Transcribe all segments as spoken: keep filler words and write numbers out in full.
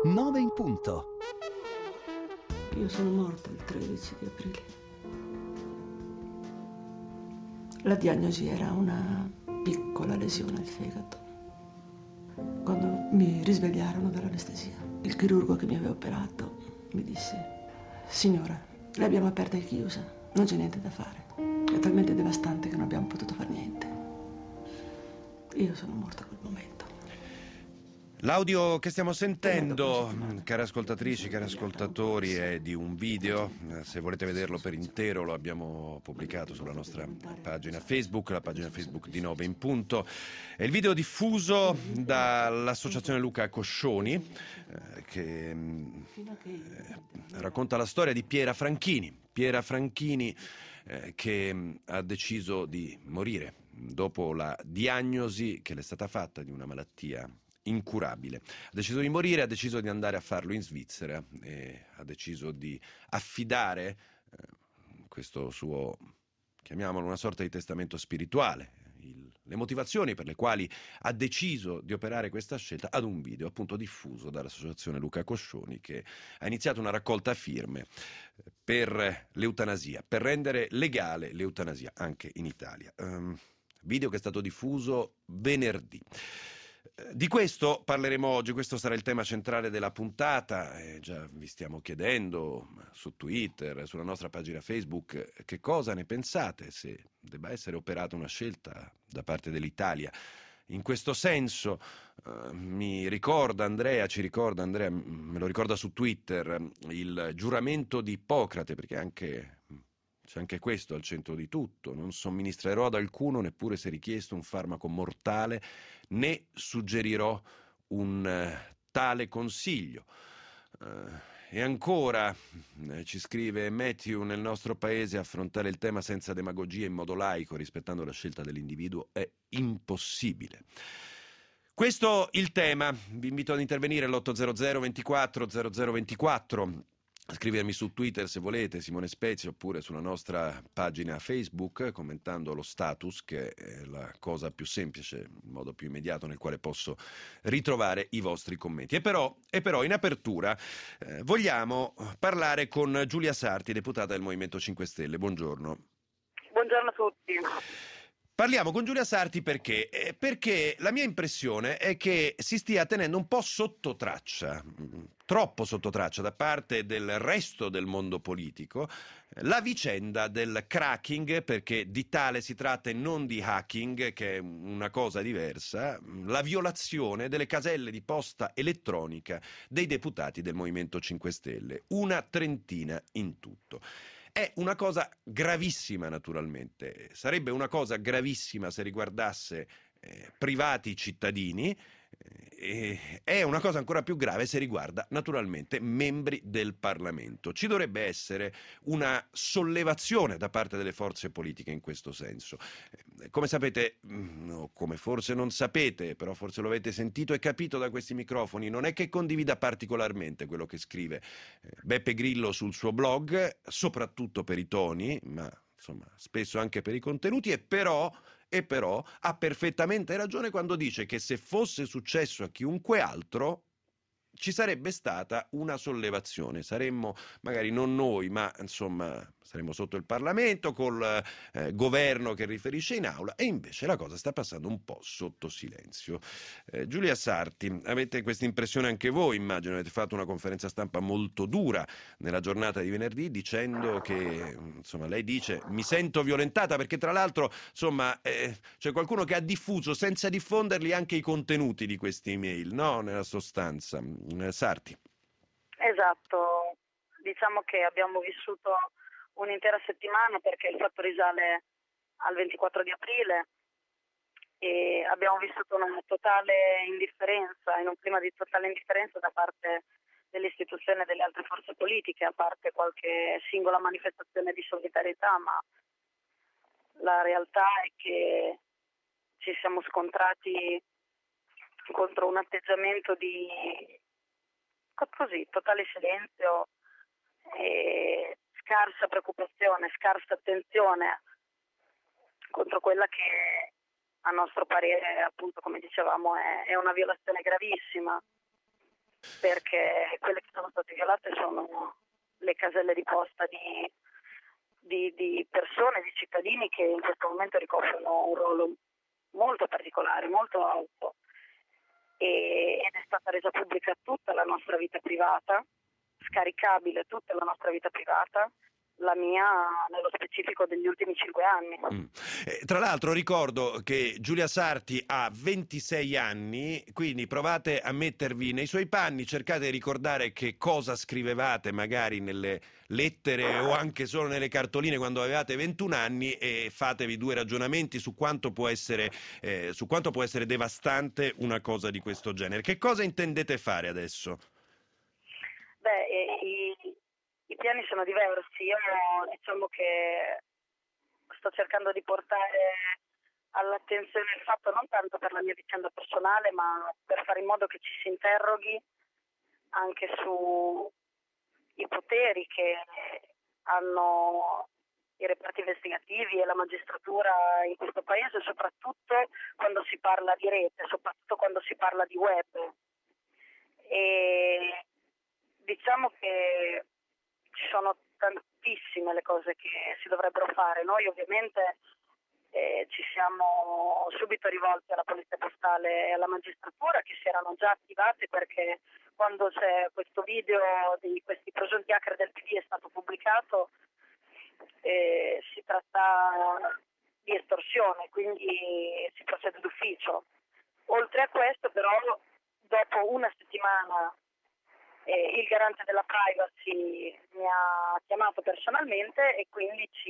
nove in punto. Io sono morta il tredici di aprile. La diagnosi era una piccola lesione al fegato. Quando mi risvegliarono dall'anestesia, il chirurgo che mi aveva operato mi disse: signora, l'abbiamo aperta e chiusa, non c'è niente da fare. È talmente devastante che non abbiamo potuto fare niente. Io sono morta a quel momento. L'audio che stiamo sentendo, care ascoltatrici, cari ascoltatori, è di un video. Se volete vederlo per intero lo abbiamo pubblicato sulla nostra pagina Facebook, la pagina Facebook di nove in punto. È il video diffuso dall'associazione Luca Coscioni, eh, che eh, racconta la storia di Piera Franchini. Piera Franchini eh, che ha deciso di morire dopo la diagnosi che le è stata fatta di una malattia incurabile. Ha deciso di morire, ha deciso di andare a farlo in Svizzera e ha deciso di affidare eh, questo suo, chiamiamolo, una sorta di testamento spirituale, il, le motivazioni per le quali ha deciso di operare questa scelta ad un video appunto diffuso dall'associazione Luca Coscioni, che ha iniziato una raccolta firme per l'eutanasia, per rendere legale l'eutanasia anche in Italia. Um, video che è stato diffuso venerdì. Di questo parleremo oggi, questo sarà il tema centrale della puntata. Eh, già vi stiamo chiedendo su Twitter, sulla nostra pagina Facebook, che cosa ne pensate, se debba essere operata una scelta da parte dell'Italia. In questo senso eh, mi ricorda Andrea, ci ricorda Andrea, me lo ricorda su Twitter, il giuramento di Ippocrate, perché anche... c'è anche questo al centro di tutto: non somministrerò ad alcuno, neppure se richiesto, un farmaco mortale, né suggerirò un eh, tale consiglio. Eh, e ancora, eh, ci scrive Matthew, nel nostro paese affrontare il tema senza demagogia in modo laico, rispettando la scelta dell'individuo, è impossibile. Questo il tema. Vi invito ad intervenire all'otto zero zero ventiquattro zero zero ventiquattro. Scrivermi su Twitter se volete, Simone Spezia, oppure sulla nostra pagina Facebook commentando lo status, che è la cosa più semplice, il modo più immediato nel quale posso ritrovare i vostri commenti. E però, e però in apertura eh, vogliamo parlare con Giulia Sarti, deputata del Movimento cinque Stelle. Buongiorno. Buongiorno a tutti. Parliamo con Giulia Sarti perché? Eh, perché la mia impressione è che si stia tenendo un po' sotto traccia, troppo sotto traccia da parte del resto del mondo politico, la vicenda del cracking, perché di tale si tratta e non di hacking, che è una cosa diversa, la violazione delle caselle di posta elettronica dei deputati del Movimento cinque Stelle, una trentina in tutto. È una cosa gravissima, naturalmente. Sarebbe una cosa gravissima se riguardasse eh, privati cittadini, eh, è una cosa ancora più grave se riguarda naturalmente membri del Parlamento. Ci dovrebbe essere una sollevazione da parte delle forze politiche in questo senso. Eh, come sapete, no, come forse non sapete, però forse lo avete sentito e capito da questi microfoni, non è che condivida particolarmente quello che scrive eh, Beppe Grillo sul suo blog, soprattutto per i toni, ma insomma spesso anche per i contenuti, e però E però ha perfettamente ragione quando dice che se fosse successo a chiunque altro ci sarebbe stata una sollevazione. Saremmo, magari non noi, ma insomma saremmo sotto il Parlamento col eh, governo che riferisce in aula, e invece la cosa sta passando un po' sotto silenzio. Eh, Giulia Sarti, avete questa impressione anche voi, immagino. Avete fatto una conferenza stampa molto dura nella giornata di venerdì, dicendo che, insomma, lei dice: mi sento violentata, perché tra l'altro, insomma, eh, c'è qualcuno che ha diffuso senza diffonderli anche i contenuti di queste email, no? Nella sostanza. Eh, Sarti. Esatto, diciamo che abbiamo vissuto un'intera settimana, perché il fatto risale al ventiquattro di aprile, e abbiamo vissuto una totale indifferenza, in un clima di totale indifferenza da parte dell'istituzione e delle altre forze politiche, a parte qualche singola manifestazione di solidarietà, ma la realtà è che ci siamo scontrati contro un atteggiamento di così, totale silenzio e scarsa preoccupazione, scarsa attenzione contro quella che a nostro parere, appunto, come dicevamo, è, è una violazione gravissima. perché quelle che sono state violate sono le caselle di posta di, di, di persone, di cittadini che in questo momento ricoprono un ruolo molto particolare, molto alto, e, ed è stata resa pubblica tutta la nostra vita privata, scaricabile tutta la nostra vita privata, la mia nello specifico degli ultimi cinque anni. Mm. Eh, tra l'altro ricordo che Giulia Sarti ha ventisei anni, quindi provate a mettervi nei suoi panni, cercate di ricordare che cosa scrivevate magari nelle lettere o anche solo nelle cartoline quando avevate ventuno anni e fatevi due ragionamenti su quanto può essere, eh, su quanto può essere devastante una cosa di questo genere. Che cosa intendete fare adesso? Beh, eh, i... I piani sono diversi, io diciamo che sto cercando di portare all'attenzione il fatto non tanto per la mia vicenda personale, ma per fare in modo che ci si interroghi anche su i poteri che hanno i reparti investigativi e la magistratura in questo paese, soprattutto quando si parla di rete, soprattutto quando si parla di web. E diciamo che ci sono tantissime le cose che si dovrebbero fare. Noi ovviamente eh, ci siamo subito rivolti alla Polizia Postale e alla magistratura, che si erano già attivate, perché quando c'è questo video di questi presunti hacker del P D è stato pubblicato, eh, si tratta di estorsione, quindi si procede d'ufficio. Oltre a questo però, dopo una settimana Eh, il garante della privacy mi ha chiamato personalmente e quindi ci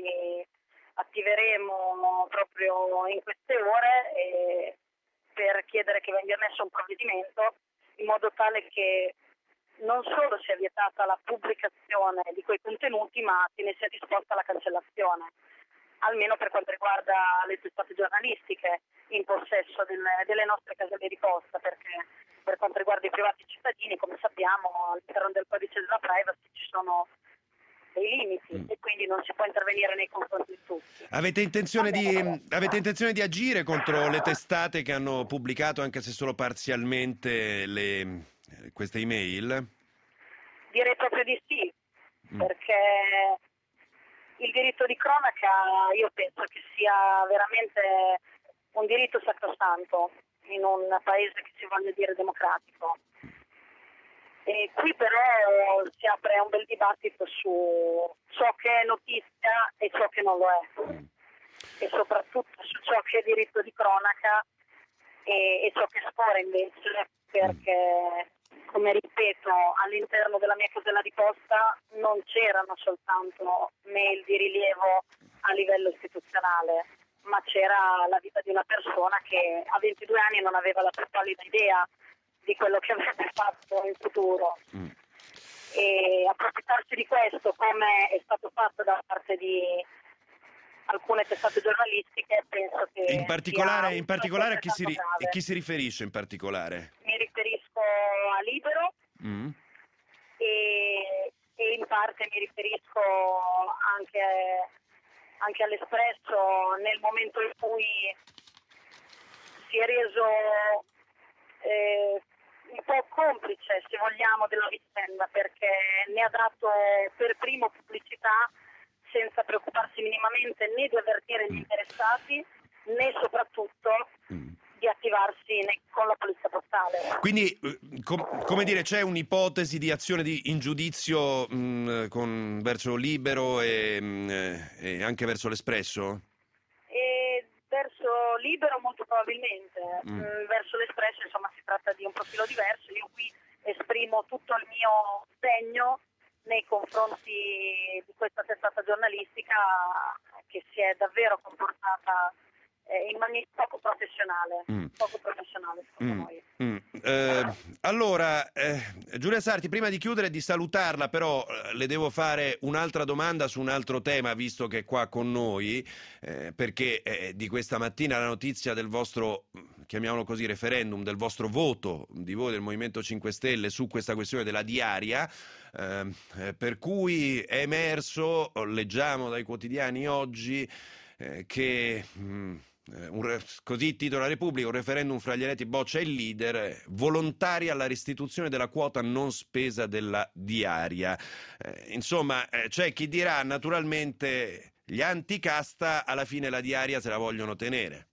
attiveremo proprio in queste ore eh, per chiedere che venga emesso un provvedimento in modo tale che non solo sia vietata la pubblicazione di quei contenuti, ma se ne sia disposta la cancellazione, almeno per quanto riguarda le testate giornalistiche in possesso delle, delle nostre caselle di posta, perché per quanto riguarda i privati cittadini, come sappiamo, all'interno del codice della privacy ci sono dei limiti mm. e quindi non si può intervenire nei confronti di tutti. Avete intenzione di, avete intenzione di agire contro le testate che hanno pubblicato, anche se solo parzialmente, le, queste email? Direi proprio di sì, mm. perché il diritto di cronaca io penso che sia veramente un diritto sacrosanto in un paese che si voglia dire democratico. E qui però si apre un bel dibattito su ciò che è notizia e ciò che non lo è, e soprattutto su ciò che è diritto di cronaca e, e ciò che sfora invece, perché, come ripeto, all'interno della mia casella di posta non c'erano soltanto mail di rilievo a livello istituzionale, ma c'era la vita di una persona che a ventidue anni non aveva la più pallida idea di quello che avrebbe fatto in futuro. Mm. E approfittarsi di questo, come è stato fatto da parte di alcune testate giornalistiche, penso che in particolare, sia in particolare a chi si, ri- chi si riferisce in particolare? Mi riferisco a Libero mm. e, e in parte mi riferisco anche anche all'Espresso, nel momento in cui si è reso eh, un po' complice, se vogliamo, della vicenda, perché ne ha dato per primo pubblicità senza preoccuparsi minimamente né di avvertire gli interessati né soprattutto mm. di attivarsi ne- con la polizia postale. Quindi, com- come dire, c'è un'ipotesi di azione di, in giudizio mh, con, verso Libero e, mh, e anche verso l'Espresso? E verso Libero molto probabilmente, mm. mh, verso l'Espresso insomma si tratta di un profilo diverso. Io qui esprimo tutto il mio sdegno nei confronti di questa testata giornalistica che si è davvero comportata in maniera poco professionale, mm. poco professionale secondo mm. noi. Mm. Eh, allora, eh, Giulia Sarti, prima di chiudere e di salutarla, però eh, le devo fare un'altra domanda su un altro tema, visto che è qua con noi, eh, perché eh, di questa mattina la notizia del vostro, chiamiamolo così, referendum, del vostro voto di voi del Movimento cinque Stelle su questa questione della diaria, eh, per cui è emerso, leggiamo dai quotidiani oggi, eh, che... Mh, Eh, un, così titola Repubblica, un referendum fra gli eletti boccia il leader, eh, volontari alla restituzione della quota non spesa della diaria. Eh, insomma, eh, c'è chi dirà naturalmente gli anticasta alla fine la diaria se la vogliono tenere.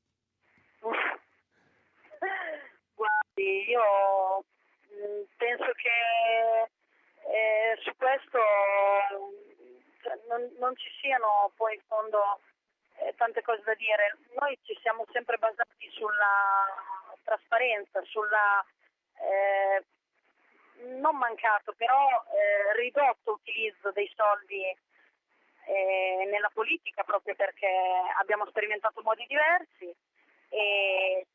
Guardi, io mh, penso che eh, su questo cioè, non, non ci siano poi in fondo eh, tante cose da dire. Noi ci siamo sempre basati sulla trasparenza, sulla eh, non mancato, però eh, ridotto utilizzo dei soldi eh, nella politica, proprio perché abbiamo sperimentato modi diversi e,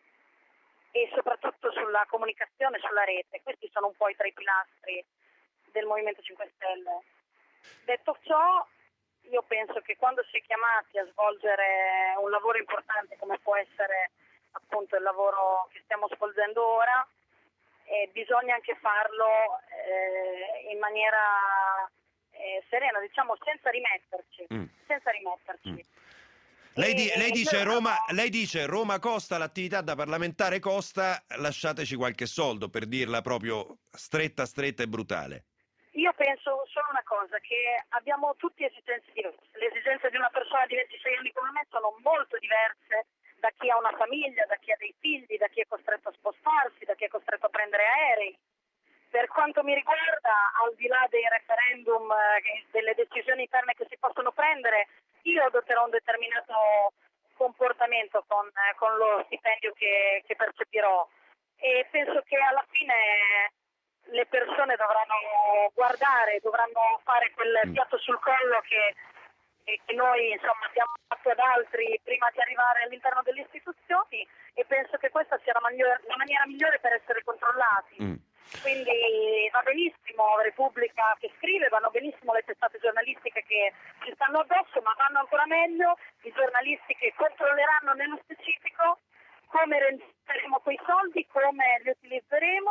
e soprattutto sulla comunicazione, sulla rete. Questi sono un po' i tre pilastri del Movimento cinque Stelle. Detto ciò, io penso che quando si è chiamati a svolgere un lavoro importante come può essere appunto il lavoro che stiamo svolgendo ora, eh, bisogna anche farlo eh, in maniera eh, serena, diciamo senza rimetterci, mm. senza rimetterci. Mm. Lei, di, e, lei, e dice Roma, no, lei dice Roma costa, l'attività da parlamentare costa, lasciateci qualche soldo, per dirla proprio stretta, stretta e brutale. Io penso solo una cosa, che abbiamo tutti esigenze diverse. Le esigenze di una persona di ventisei anni come me sono molto diverse da chi ha una famiglia, da chi ha dei figli, da chi è costretto a spostarsi, da chi è costretto a prendere aerei. Per quanto mi riguarda, al di là dei referendum, eh, delle decisioni interne che si possono prendere, io adotterò un determinato comportamento con, eh, con lo stipendio che, che percepirò e penso che alla fine le persone dovranno guardare, dovranno fare quel piatto sul collo che, che noi insomma abbiamo fatto ad altri prima di arrivare all'interno delle istituzioni e penso che questa sia la, maniera, la maniera migliore per essere controllati. Mm. Quindi va benissimo Repubblica che scrive, vanno benissimo le testate giornalistiche che ci stanno addosso, ma vanno ancora meglio i giornalisti che controlleranno nello specifico come renderemo quei soldi, come li utilizzeremo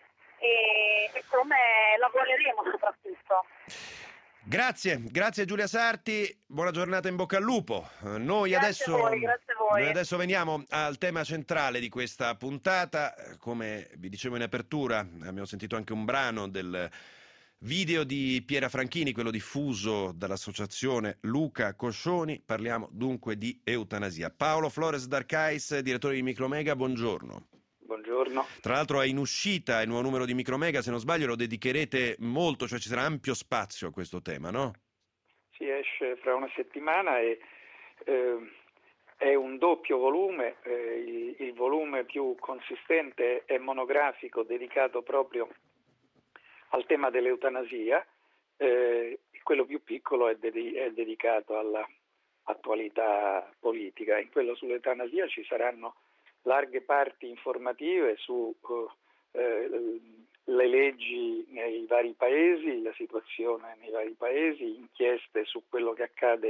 e, e come lavoreremo soprattutto. Grazie, grazie Giulia Sarti, buona giornata, in bocca al lupo. Noi grazie adesso, a voi, grazie a voi. Noi adesso veniamo al tema centrale di questa puntata. Come vi dicevo in apertura, abbiamo sentito anche un brano del video di Piera Franchini, quello diffuso dall'associazione Luca Coscioni. Parliamo dunque di eutanasia. Paolo Flores D'Arcais, direttore di Micromega, buongiorno. Buongiorno. Tra l'altro è in uscita il nuovo numero di Micromega, se non sbaglio lo dedicherete molto, cioè ci sarà ampio spazio a questo tema, no? Si esce fra una settimana e eh, è un doppio volume, eh, il, il volume più consistente è monografico dedicato proprio al tema dell'eutanasia, eh, quello più piccolo è, dedi- è dedicato all'attualità politica. In quello sull'eutanasia ci saranno larghe parti informative su uh, eh, le leggi nei vari paesi, la situazione nei vari paesi, inchieste su quello che accade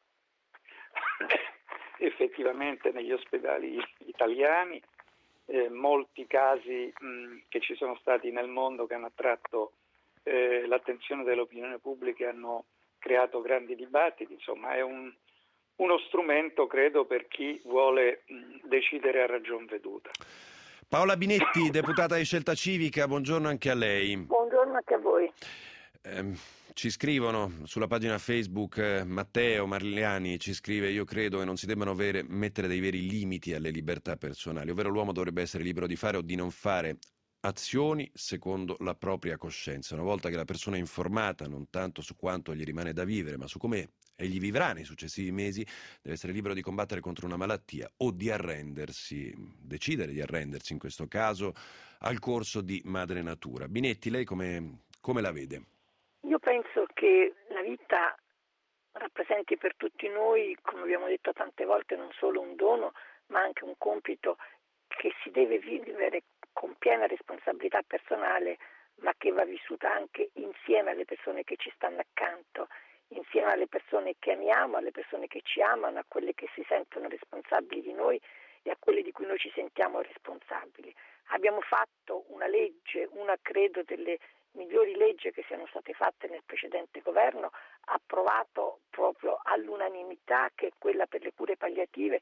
effettivamente negli ospedali italiani, eh, molti casi mh, che ci sono stati nel mondo che hanno attratto eh, l'attenzione dell'opinione pubblica e hanno creato grandi dibattiti. Insomma, è un uno strumento, credo, per chi vuole mh, decidere a ragion veduta. Paola Binetti, deputata di Scelta Civica, buongiorno anche a lei. Buongiorno anche a voi. Eh, ci scrivono sulla pagina Facebook, eh, Matteo Marliani ci scrive: io credo che non si debbano avere, mettere dei veri limiti alle libertà personali, ovvero l'uomo dovrebbe essere libero di fare o di non fare azioni secondo la propria coscienza. Una volta che la persona è informata non tanto su quanto gli rimane da vivere, ma su come egli vivrà nei successivi mesi, deve essere libero di combattere contro una malattia o di arrendersi, decidere di arrendersi in questo caso, al corso di madre natura. Binetti, lei come, come la vede? Io penso che la vita rappresenti per tutti noi, come abbiamo detto tante volte, non solo un dono, ma anche un compito che si deve vivere con piena responsabilità personale, ma che va vissuta anche insieme alle persone che ci stanno accanto, insieme alle persone che amiamo, alle persone che ci amano, a quelle che si sentono responsabili di noi e a quelle di cui noi ci sentiamo responsabili. Abbiamo fatto una legge, una credo delle migliori leggi che siano state fatte nel precedente governo, approvato proprio all'unanimità, che è quella per le cure palliative,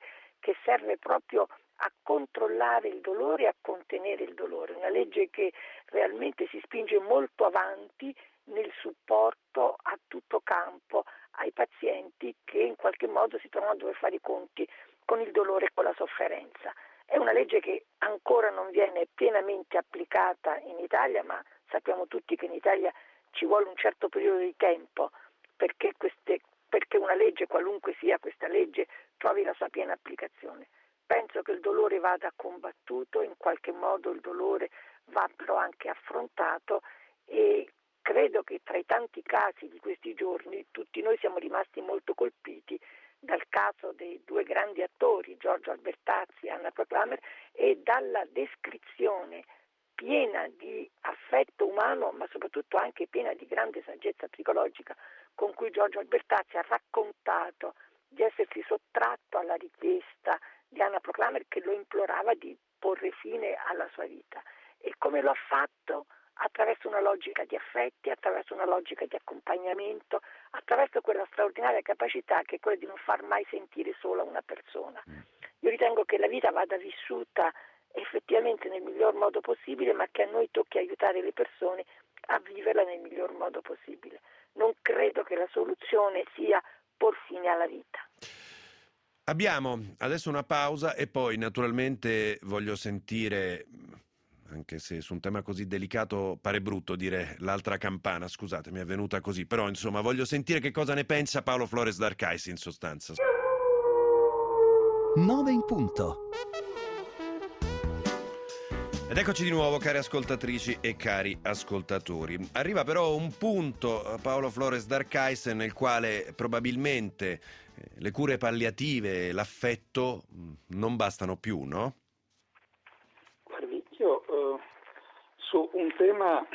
che serve proprio a controllare il dolore e a contenere il dolore, una legge che realmente si spinge molto avanti nel supporto a tutto campo ai pazienti che in qualche modo si trovano a dover fare i conti con il dolore e con la sofferenza. È una legge che ancora non viene pienamente applicata in Italia, ma sappiamo tutti che in Italia ci vuole un certo periodo di tempo perché, queste, perché una legge, qualunque sia questa legge, trovi la sua piena applicazione. Penso che il dolore vada combattuto, in qualche modo il dolore va però anche affrontato e credo che tra i tanti casi di questi giorni tutti noi siamo rimasti molto colpiti dal caso dei due grandi attori, Giorgio Albertazzi e Anna Proclamer, e dalla descrizione piena di affetto umano, ma soprattutto anche piena di grande saggezza psicologica, con cui Giorgio Albertazzi ha raccontato di essersi sottratto alla richiesta di Anna Proclamer che lo implorava di porre fine alla sua vita. E come lo ha fatto? Attraverso una logica di affetti, attraverso una logica di accompagnamento, attraverso quella straordinaria capacità che è quella di non far mai sentire sola una persona. Io ritengo che la vita vada vissuta effettivamente nel miglior modo possibile, ma che a noi tocchi aiutare le persone a viverla nel miglior modo possibile. Non credo che la soluzione sia por fine alla vita. Abbiamo adesso una pausa e poi naturalmente voglio sentire, anche se su un tema così delicato pare brutto dire l'altra campana, scusate, mi è venuta così, però insomma voglio sentire che cosa ne pensa Paolo Flores d'Arcais in sostanza. nove in punto. Ed eccoci di nuovo, cari ascoltatrici e cari ascoltatori. Arriva però un punto, Paolo Flores d'Arcais, nel quale probabilmente le cure palliative, l'affetto non bastano più, no? Guardi, io eh, su un tema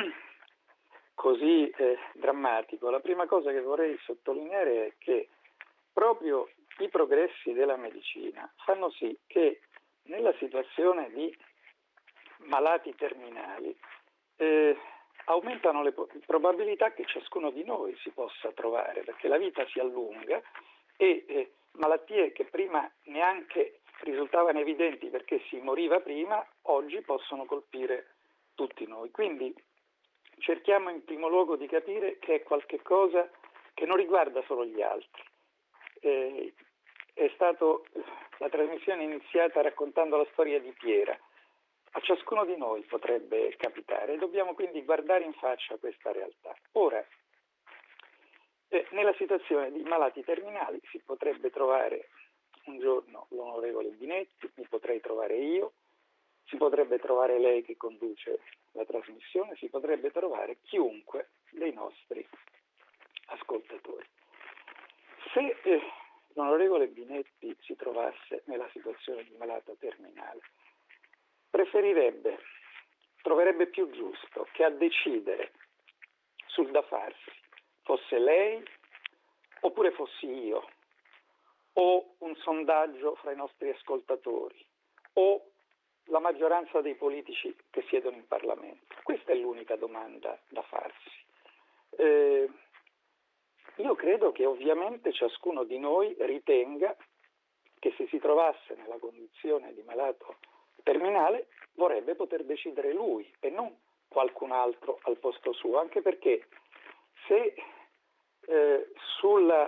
così eh, drammatico, la prima cosa che vorrei sottolineare è che proprio i progressi della medicina fanno sì che nella situazione di malati terminali eh, aumentano le po- probabilità che ciascuno di noi si possa trovare, perché la vita si allunga e eh, malattie che prima neanche risultavano evidenti perché si moriva prima, oggi possono colpire tutti noi. Quindi cerchiamo in primo luogo di capire che è qualche cosa che non riguarda solo gli altri. Eh, è stato la trasmissione è iniziata raccontando la storia di Piera. A ciascuno di noi potrebbe capitare e dobbiamo quindi guardare in faccia questa realtà. Ora, eh, nella situazione di malati terminali si potrebbe trovare un giorno l'onorevole Binetti, mi potrei trovare io, si potrebbe trovare lei che conduce la trasmissione, si potrebbe trovare chiunque dei nostri ascoltatori. Se eh, l'onorevole Binetti si trovasse nella situazione di malato terminale, preferirebbe, troverebbe più giusto che a decidere sul da farsi fosse lei oppure fossi io, o un sondaggio fra i nostri ascoltatori, o la maggioranza dei politici che siedono in Parlamento. Questa è l'unica domanda da farsi. Eh, io credo che ovviamente ciascuno di noi ritenga che se si trovasse nella condizione di malato terminale vorrebbe poter decidere lui e non qualcun altro al posto suo, anche perché se eh, sulla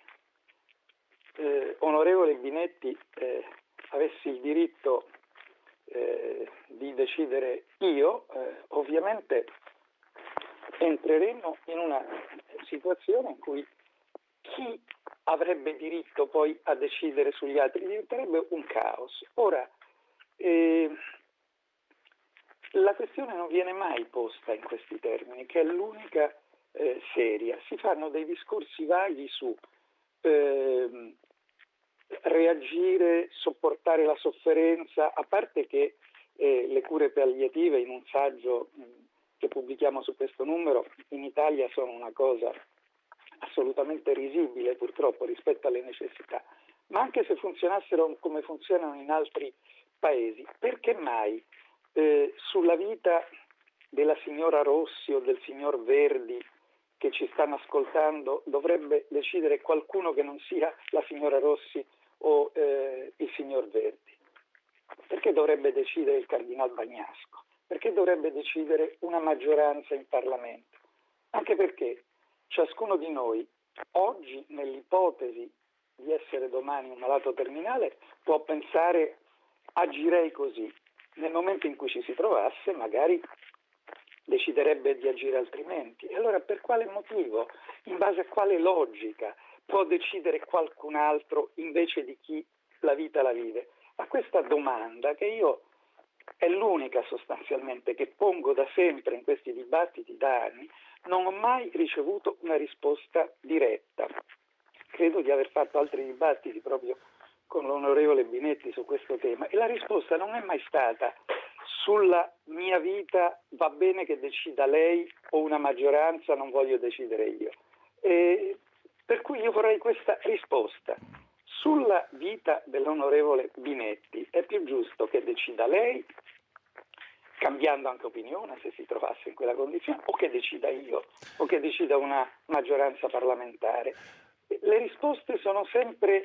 eh, onorevole Binetti eh, avessi il diritto eh, di decidere io, eh, ovviamente entreremo in una situazione in cui chi avrebbe diritto poi a decidere sugli altri diventerebbe un caos. Ora, Eh, la questione non viene mai posta in questi termini, che è l'unica eh, seria. Si fanno dei discorsi vaghi su eh, reagire, sopportare la sofferenza, a parte che eh, le cure palliative in un saggio mh, che pubblichiamo su questo numero in Italia sono una cosa assolutamente risibile purtroppo rispetto alle necessità, ma anche se funzionassero come funzionano in altri paesi, perché mai eh, sulla vita della signora Rossi o del signor Verdi che ci stanno ascoltando dovrebbe decidere qualcuno che non sia la signora Rossi o eh, il signor Verdi? Perché dovrebbe decidere il cardinal Bagnasco? Perché dovrebbe decidere una maggioranza in Parlamento? Anche perché ciascuno di noi oggi, nell'ipotesi di essere domani un malato terminale, può pensare agirei così. Nel momento in cui ci si trovasse magari deciderebbe di agire altrimenti. E allora per quale motivo, in base a quale logica può decidere qualcun altro invece di chi la vita la vive? A questa domanda, che io è l'unica sostanzialmente che pongo da sempre in questi dibattiti da anni, non ho mai ricevuto una risposta diretta. Credo di aver fatto altri dibattiti proprio con l'onorevole Binetti su questo tema e la risposta non è mai stata: sulla mia vita va bene che decida lei o una maggioranza, non voglio decidere io. E per cui io vorrei questa risposta. Sulla vita dell'onorevole Binetti è più giusto che decida lei, cambiando anche opinione se si trovasse in quella condizione, o che decida io, o che decida una maggioranza parlamentare. Le risposte sono sempre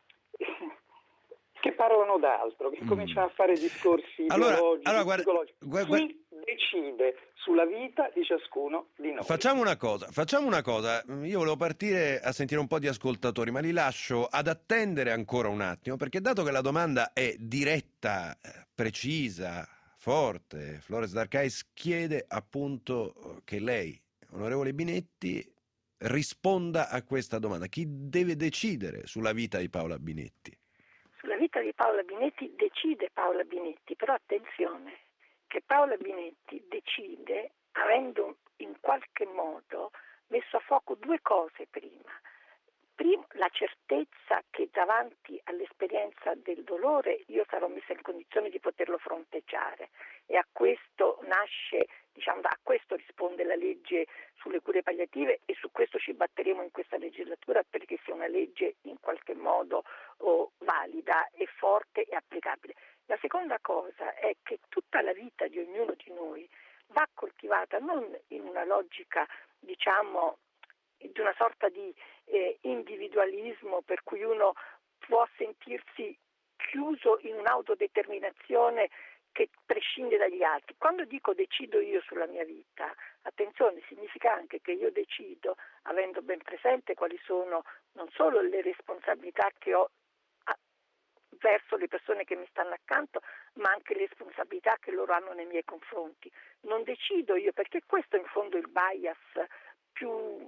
che parlano d'altro, che mm. cominciano a fare discorsi allora, ideologici, allora, guarda, psicologici. guarda, Chi decide sulla vita di ciascuno di noi? Facciamo una cosa, facciamo una cosa. Io volevo partire a sentire un po' di ascoltatori, ma li lascio ad attendere ancora un attimo, perché dato che la domanda è diretta, precisa, forte, Flores D'Arcais chiede appunto che lei, onorevole Binetti, risponda a questa domanda. Chi deve decidere sulla vita di Paola Binetti? Sulla vita di Paola Binetti decide Paola Binetti, però attenzione, che Paola Binetti decide avendo in qualche modo messo a fuoco due cose prima. Primo, la certezza che davanti all'esperienza del dolore io sarò messa in condizione di poterlo fronteggiare, e a questo nasce, diciamo, a questo risponde la legge sulle cure palliative, e su questo ci batteremo in questa legislatura perché sia una legge in qualche modo oh, valida e forte e applicabile. La seconda cosa è che tutta la vita di ognuno di noi va coltivata non in una logica, diciamo, di una sorta di eh, individualismo per cui uno può sentirsi chiuso in un'autodeterminazione che prescinde dagli altri. Quando dico decido io sulla mia vita, attenzione, significa anche che io decido avendo ben presente quali sono non solo le responsabilità che ho verso le persone che mi stanno accanto, ma anche le responsabilità che loro hanno nei miei confronti. Non decido io, perché questo è in fondo il bias più,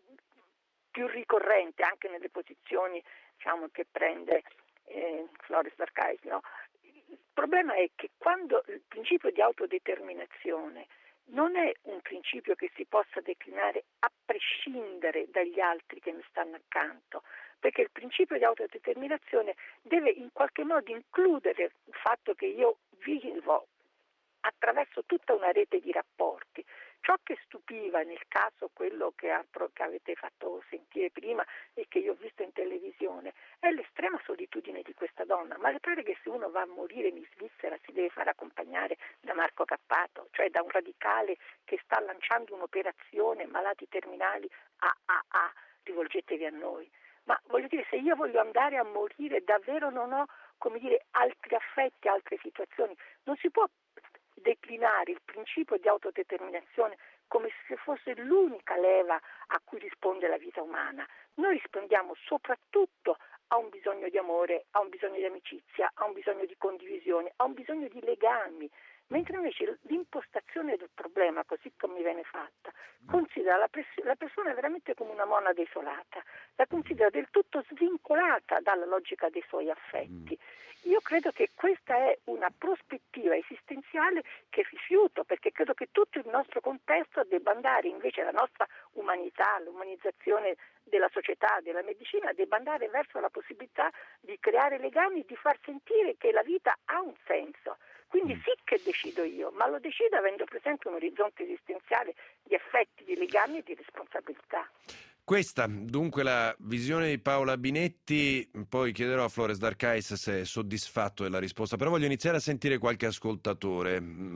più ricorrente anche nelle posizioni, diciamo, che prende eh, Flores D'Arcais, no? Il problema è che quando il principio di autodeterminazione non è un principio che si possa declinare a prescindere dagli altri che mi stanno accanto, perché il principio di autodeterminazione deve in qualche modo includere il fatto che io vivo attraverso tutta una rete di rapporti. Ciò che stupiva nel caso, quello che, ha, che avete fatto sentire prima e che io ho visto in televisione, è l'estrema solitudine di questa donna. Ma le pare che se uno va a morire in Svizzera si deve fare accompagnare da Marco Cappato, cioè da un radicale che sta lanciando un'operazione malati terminali a a a, rivolgetevi a noi. Ma voglio dire, se io voglio andare a morire davvero non ho, come dire, altri affetti, altre situazioni, non si può declinare il principio di autodeterminazione come se fosse l'unica leva a cui risponde la vita umana. Noi rispondiamo soprattutto a un bisogno di amore, a un bisogno di amicizia, a un bisogno di condivisione, a un bisogno di legami, mentre invece l'impostazione del problema, così come viene fatta, considera la, pres- la persona veramente come una monada isolata, la considera del tutto svincolata dalla logica dei suoi affetti. Io credo che questa è una prospettiva esistenziale che rifiuto, perché credo che tutto il nostro contesto debba andare, invece la nostra umanità, l'umanizzazione della società, della medicina, debba andare verso la possibilità di creare legami, di far sentire che la vita ha un senso. Quindi sì che decido io, ma lo decido avendo presente un orizzonte esistenziale di affetti, di legami e di responsabilità. Questa dunque la visione di Paola Binetti, poi chiederò a Flores D'Arcais se è soddisfatto della risposta, però voglio iniziare a sentire qualche ascoltatore,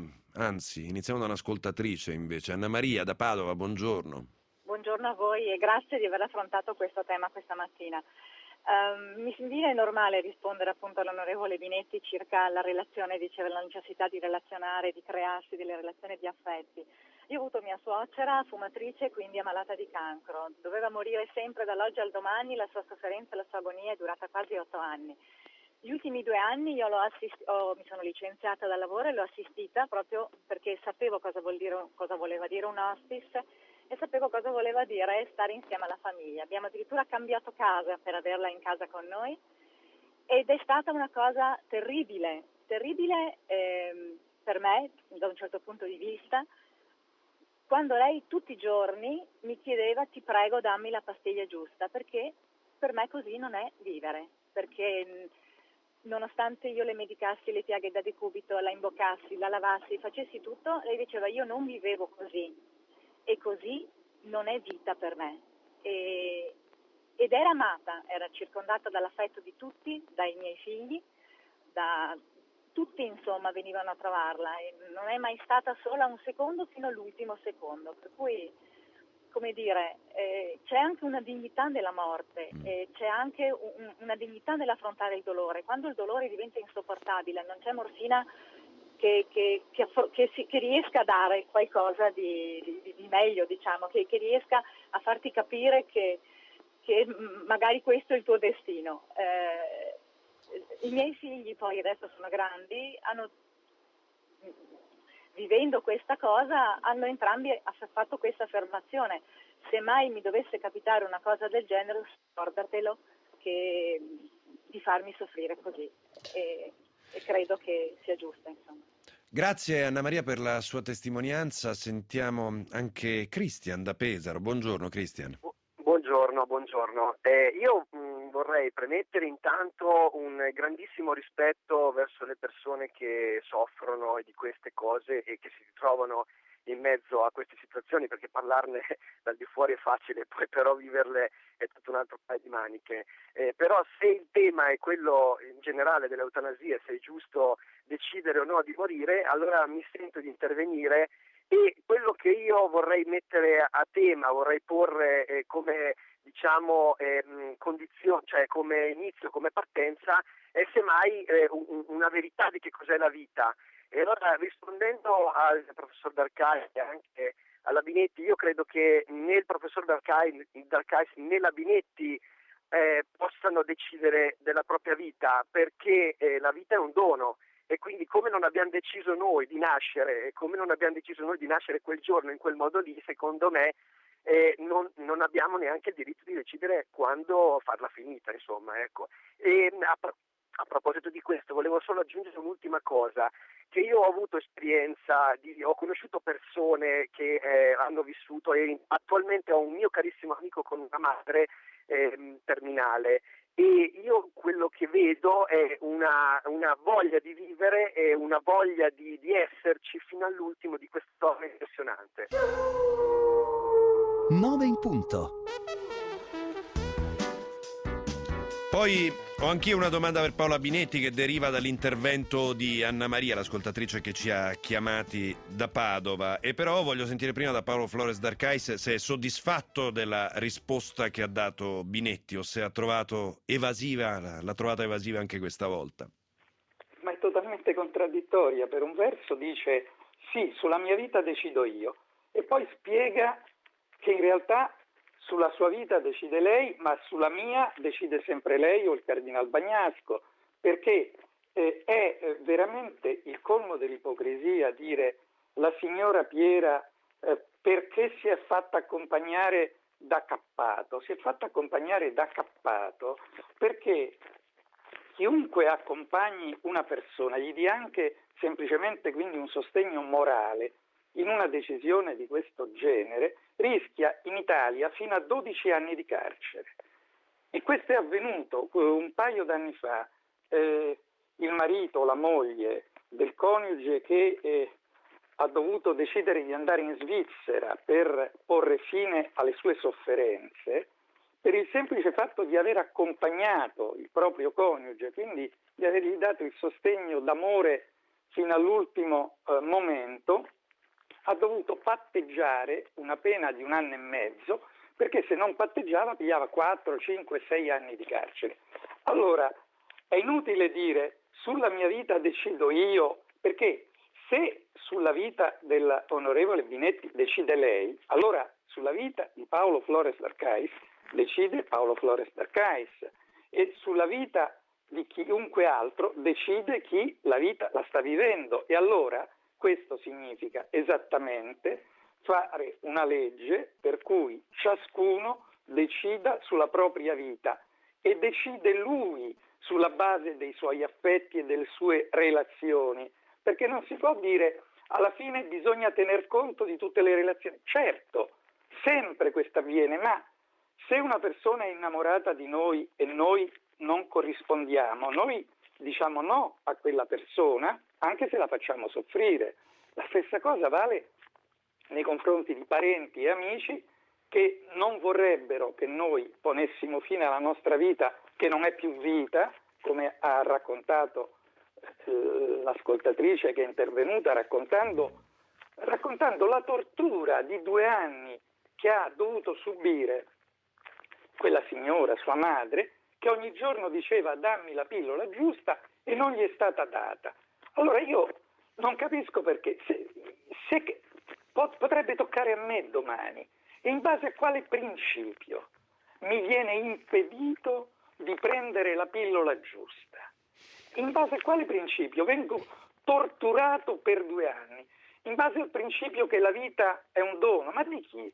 anzi iniziamo da un'ascoltatrice invece. Anna Maria da Padova, buongiorno. Buongiorno a voi e grazie di aver affrontato questo tema questa mattina. Um, mi viene normale rispondere appunto all'onorevole Binetti circa la relazione, diceva la necessità di relazionare, di crearsi delle relazioni di affetti. Io ho avuto mia suocera, fumatrice, quindi ammalata di cancro. Doveva morire sempre dall'oggi al domani, la sua sofferenza, la sua agonia è durata quasi otto anni. Gli ultimi due anni io l'ho assist- ho, mi sono licenziata dal lavoro e l'ho assistita proprio perché sapevo cosa, vuol dire, cosa voleva dire un hospice e sapevo cosa voleva dire stare insieme alla famiglia. Abbiamo addirittura cambiato casa per averla in casa con noi ed è stata una cosa terribile, terribile ehm, per me da un certo punto di vista, quando lei tutti i giorni mi chiedeva ti prego dammi la pastiglia giusta, perché per me così non è vivere, perché nonostante io le medicassi le piaghe da decubito, la imboccassi, la lavassi, facessi tutto, lei diceva io non vivevo così. E così non è vita per me. E, ed era amata, era circondata dall'affetto di tutti, dai miei figli, da, tutti insomma venivano a trovarla e non è mai stata sola un secondo fino all'ultimo secondo. Per cui, come dire, eh, c'è anche una dignità nella morte, eh, c'è anche un, una dignità nell'affrontare il dolore. Quando il dolore diventa insopportabile, non c'è morfina Che, che, che, che, si, che riesca a dare qualcosa di, di, di meglio, diciamo, che, che riesca a farti capire che, che magari questo è il tuo destino. Eh, I miei figli poi adesso sono grandi, hanno, vivendo questa cosa, hanno entrambi fatto questa affermazione. Se mai mi dovesse capitare una cosa del genere, scordatelo che di farmi soffrire così. E, e credo che sia giusto, insomma. Grazie Anna Maria per la sua testimonianza. Sentiamo anche Cristian da Pesaro. Buongiorno Cristian. Buongiorno, buongiorno. Eh, io mh, vorrei premettere intanto un grandissimo rispetto verso le persone che soffrono di queste cose e che si ritrovano in mezzo a queste situazioni, perché parlarne dal di fuori è facile, poi però viverle è tutto un altro paio di maniche. Eh, però se il tema è quello in generale dell'eutanasia, se è giusto decidere o no di morire, allora mi sento di intervenire e quello che io vorrei mettere a tema, vorrei porre eh, come diciamo eh, condizione, cioè come inizio, come partenza, è semmai eh, un, una verità di che cos'è la vita. E allora rispondendo al professor Darcais e anche alla Binetti, io credo che né il professor Darcais né la Binetti eh, possano decidere della propria vita, perché eh, la vita è un dono e quindi come non abbiamo deciso noi di nascere e come non abbiamo deciso noi di nascere quel giorno in quel modo lì, secondo me eh, non, non abbiamo neanche il diritto di decidere quando farla finita, insomma, ecco. E a, a proposito di questo volevo solo aggiungere un'ultima cosa, che io ho avuto esperienza, di, ho conosciuto persone che eh, hanno vissuto e attualmente ho un mio carissimo amico con una madre eh, terminale e io quello che vedo è una, una voglia di vivere e una voglia di, di esserci fino all'ultimo di questa storia impressionante. nove in punto. Poi ho anch'io una domanda per Paola Binetti che deriva dall'intervento di Anna Maria, l'ascoltatrice che ci ha chiamati da Padova, e però voglio sentire prima da Paolo Flores Darcais se è soddisfatto della risposta che ha dato Binetti o se ha trovato evasiva, l'ha trovata evasiva anche questa volta. Ma è totalmente contraddittoria. Per un verso dice sì, sulla mia vita decido io e poi spiega che in realtà sulla sua vita decide lei, ma sulla mia decide sempre lei o il Cardinal Bagnasco, perché eh, è eh, veramente il colmo dell'ipocrisia dire la signora Piera eh, perché si è fatta accompagnare da Cappato. Si è fatta accompagnare da Cappato perché chiunque accompagni una persona gli dia anche semplicemente quindi un sostegno morale in una decisione di questo genere, rischia in Italia fino a dodici anni di carcere. E questo è avvenuto un paio d'anni fa. Eh, il marito o la moglie del coniuge che eh, ha dovuto decidere di andare in Svizzera per porre fine alle sue sofferenze, per il semplice fatto di aver accompagnato il proprio coniuge, quindi di avergli dato il sostegno d'amore fino all'ultimo eh, momento, ha dovuto patteggiare una pena di un anno e mezzo perché se non patteggiava pigliava quattro, cinque, sei anni di carcere. Allora è inutile dire sulla mia vita decido io, perché se sulla vita dell'onorevole Binetti decide lei, allora sulla vita di Paolo Flores d'Arcais decide Paolo Flores d'Arcais, e sulla vita di chiunque altro decide chi la vita la sta vivendo. E allora questo significa esattamente fare una legge per cui ciascuno decida sulla propria vita e decide lui sulla base dei suoi affetti e delle sue relazioni, perché non si può dire alla fine bisogna tener conto di tutte le relazioni. Certo, sempre questo avviene, ma se una persona è innamorata di noi e noi non corrispondiamo, noi diciamo no a quella persona, anche se la facciamo soffrire. La stessa cosa vale nei confronti di parenti e amici che non vorrebbero che noi ponessimo fine alla nostra vita, che non è più vita, come ha raccontato eh, l'ascoltatrice che è intervenuta, raccontando, raccontando la tortura di due anni che ha dovuto subire quella signora, sua madre, che ogni giorno diceva dammi la pillola giusta e non gli è stata data. Allora io non capisco perché, se, se potrebbe toccare a me domani, e in base a quale principio mi viene impedito di prendere la pillola giusta? In base a quale principio vengo torturato per due anni? In base al principio che la vita è un dono, ma di chi?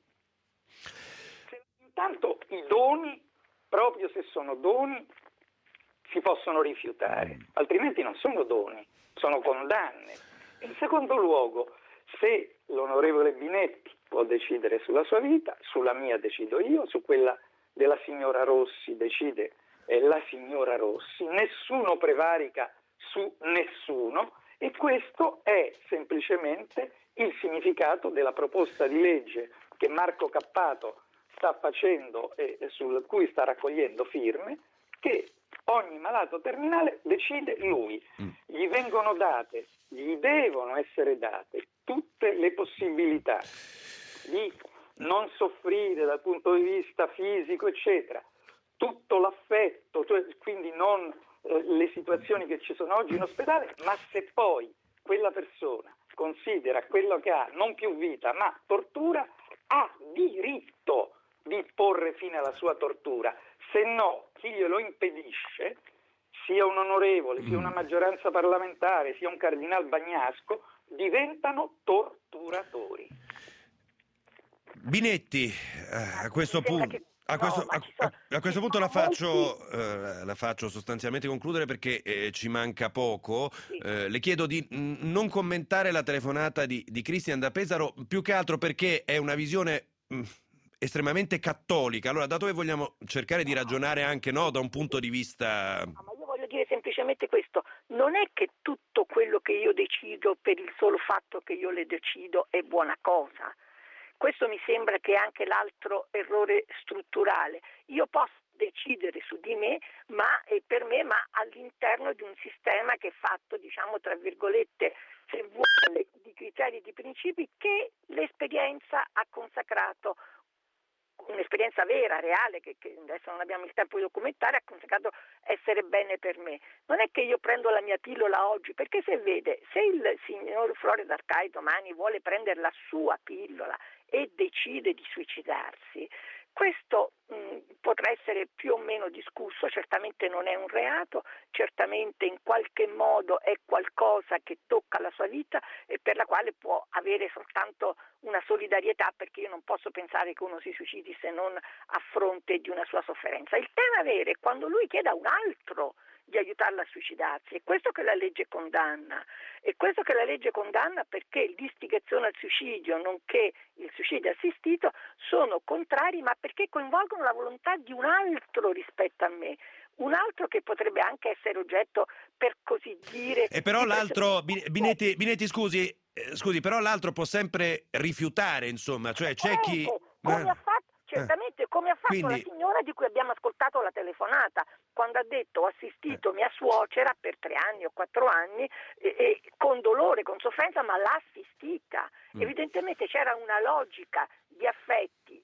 Se, intanto i doni, proprio se sono doni, si possono rifiutare, altrimenti non sono doni, sono condanne. In secondo luogo, se l'onorevole Binetti può decidere sulla sua vita, sulla mia decido io, su quella della signora Rossi decide eh, la signora Rossi, nessuno prevarica su nessuno, e questo è semplicemente il significato della proposta di legge che Marco Cappato sta facendo e sul cui sta raccogliendo firme, che ogni malato terminale decide lui. Gli vengono date, gli devono essere date tutte le possibilità di non soffrire dal punto di vista fisico, eccetera, tutto l'affetto, cioè, quindi non eh, le situazioni che ci sono oggi in ospedale, ma se poi quella persona considera quello che ha non più vita ma tortura, ha diritto di porre fine alla sua tortura, se no chi glielo impedisce, sia un onorevole, sia una maggioranza parlamentare, sia un cardinal Bagnasco, diventano torturatori. Binetti, eh, a questo punto... A questo, a, a, a questo punto la faccio, eh, la faccio sostanzialmente concludere perché eh, ci manca poco. Eh, le chiedo di n- non commentare la telefonata di, di Cristian da Pesaro, più che altro perché è una visione mh, estremamente cattolica. Allora, da dove vogliamo cercare di ragionare anche no, da un punto di vista... No, ma io voglio dire semplicemente questo: non è che tutto quello che io decido per il solo fatto che io le decido è buona cosa. Questo mi sembra che è anche l'altro errore strutturale. Io posso decidere su di me, ma e per me, ma all'interno di un sistema che è fatto, diciamo, tra virgolette, se vuole, di criteri e di principi che l'esperienza ha consacrato, un'esperienza vera, reale, che, che adesso non abbiamo il tempo di documentare, ha consacrato essere bene per me. Non è che io prendo la mia pillola oggi, perché se vede, se il signor Flores d'Arcais domani vuole prendere la sua pillola e decide di suicidarsi, questo mh, potrà essere più o meno discusso, certamente non è un reato, certamente in qualche modo è qualcosa che tocca la sua vita e per la quale può avere soltanto una solidarietà, perché io non posso pensare che uno si suicidi se non a fronte di una sua sofferenza. Il tema vero è quando lui chiede a un altro di aiutarla a suicidarsi, è questo che la legge condanna, è questo che la legge condanna perché l'istigazione al suicidio nonché il suicidio assistito sono contrari, ma perché coinvolgono la volontà di un altro rispetto a me, un altro che potrebbe anche essere oggetto, per così dire... E però l'altro, Binetti, Binetti scusi, eh, scusi, però l'altro può sempre rifiutare, insomma, cioè c'è chi... Come ha fatto? Certamente, come ha fatto Quindi... la signora di cui abbiamo ascoltato la telefonata, quando ha detto ho assistito mia suocera per tre anni o quattro anni e, e con dolore, con sofferenza, ma l'ha assistita. Mm. Evidentemente c'era una logica di affetti,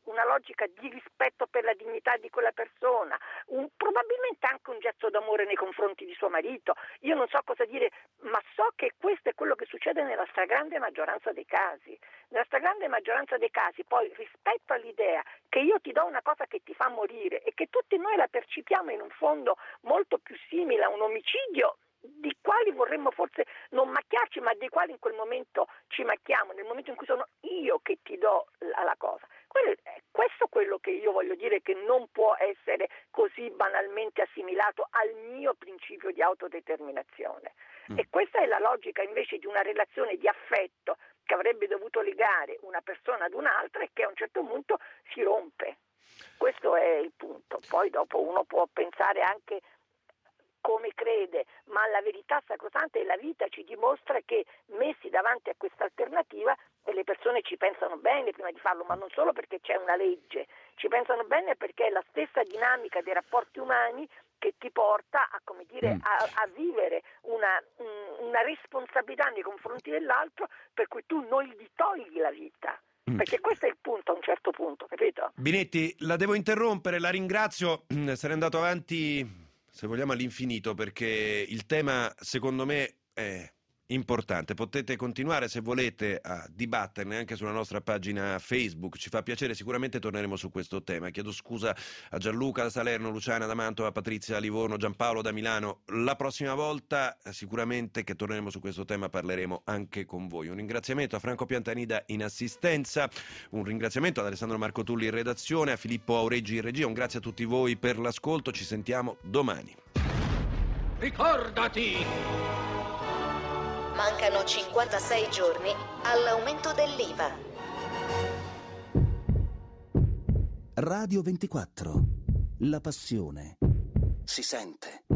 una logica di rispetto per la dignità di quella persona, un, probabilmente anche un gesto d'amore nei confronti di suo marito. Io non so cosa dire, ma so che questo è quello che succede nella stragrande maggioranza dei casi. Nella stragrande maggioranza dei casi, poi, rispetto all'idea che io ti do una cosa che ti fa morire e che tutti noi la percepiamo in un fondo molto più simile a un omicidio, di quali vorremmo forse non macchiarci, ma dei quali in quel momento ci macchiamo, nel momento in cui sono io che ti do la, la cosa. Quello, è questo è quello che io voglio dire, che non può essere così banalmente assimilato al mio principio di autodeterminazione. Mm. E questa è la logica invece di una relazione di affetto che avrebbe dovuto legare una persona ad un'altra e che a un certo punto si rompe. Questo è il punto. Poi dopo uno può pensare anche come crede, ma la verità sacrosanta e la vita ci dimostra che messi davanti a questa alternativa le persone ci pensano bene prima di farlo, ma non solo perché c'è una legge, ci pensano bene perché è la stessa dinamica dei rapporti umani che ti porta a, come dire, a, a vivere una, una responsabilità nei confronti dell'altro, per cui tu non gli togli la vita. Perché questo è il punto a un certo punto, capito? Binetti, la devo interrompere, la ringrazio, sarei andato avanti, se vogliamo, all'infinito, perché il tema secondo me è importante. Potete continuare, se volete, a dibatterne anche sulla nostra pagina Facebook, ci fa piacere, sicuramente torneremo su questo tema. Chiedo scusa a Gianluca da Salerno, Luciana da Mantova, Patrizia da Livorno, Giampaolo da Milano. La prossima volta sicuramente che torneremo su questo tema parleremo anche con voi. Un ringraziamento a Franco Piantanida in assistenza, un ringraziamento ad Alessandro Marco Tulli in redazione, a Filippo Aureggi in regia, un grazie a tutti voi per l'ascolto, ci sentiamo domani. Ricordati! Mancano cinquantasei giorni all'aumento dell'I V A. Radio ventiquattro. La passione si sente.